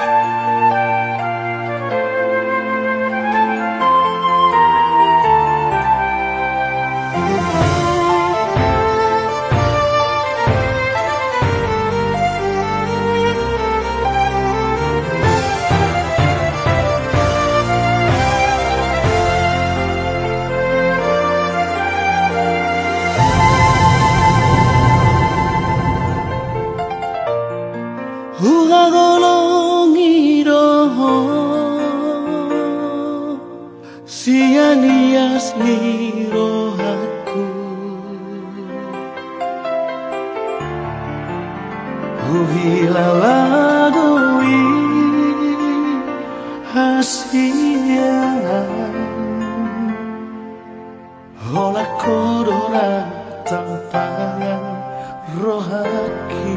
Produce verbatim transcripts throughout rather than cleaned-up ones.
Uga golongi roho sianias ni rohaku Uhilalagui hasian Ola kodora tantangan rohaki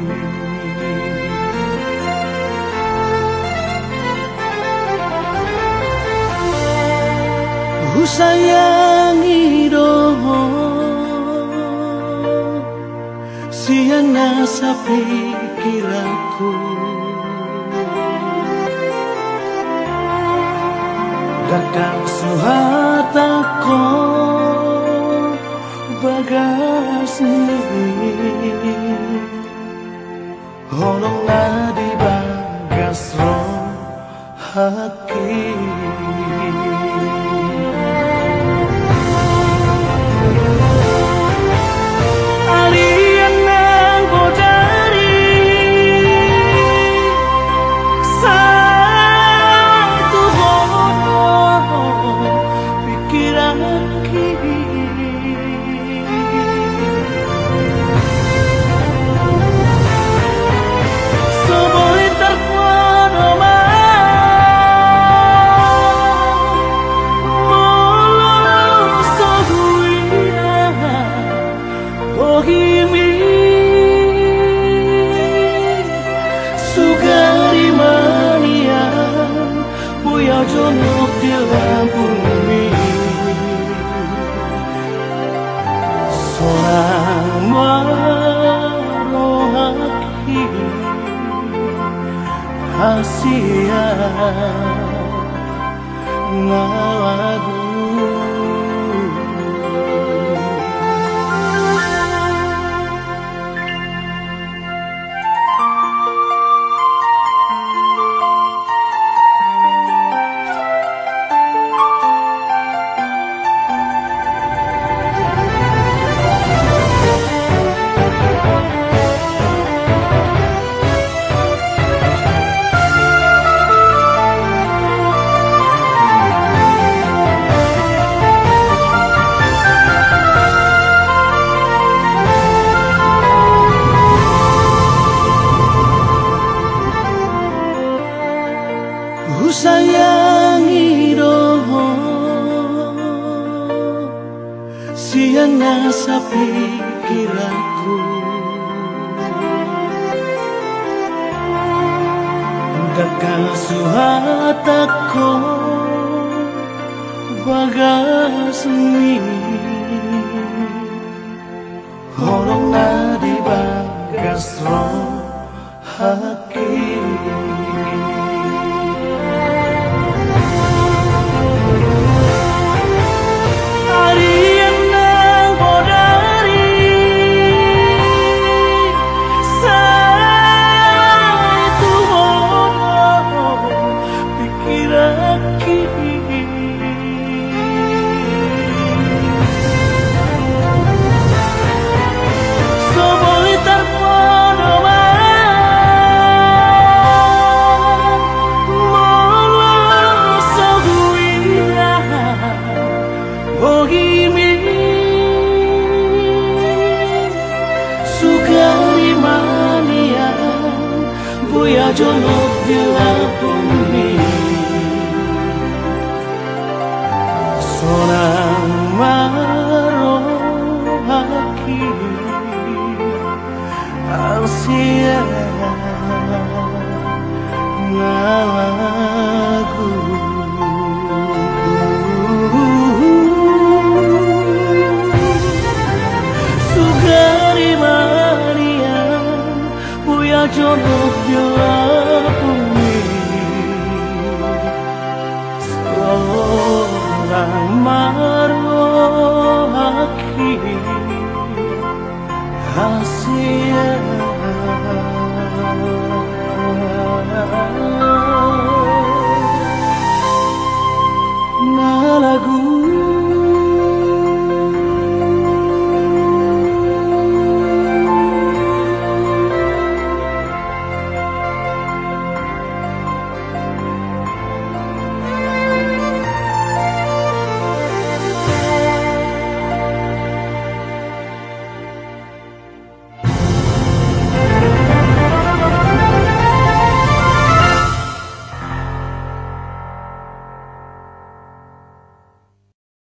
Ku sayangi roho siana sa pikiranku Dakang suhatako bagas ni Holong na di bagas roh haki Jonok di lampu bumi Seorang marohaki Hasia ngalagu Sayangi roho siana sa pikiranku Dakang suhatako bagas ni Holong na di bagas roh haki Buya jonok di lampu bumi Seorang marohaki Asia ngalagu Sugari Maria Buya jonok di lampu bumi orang mar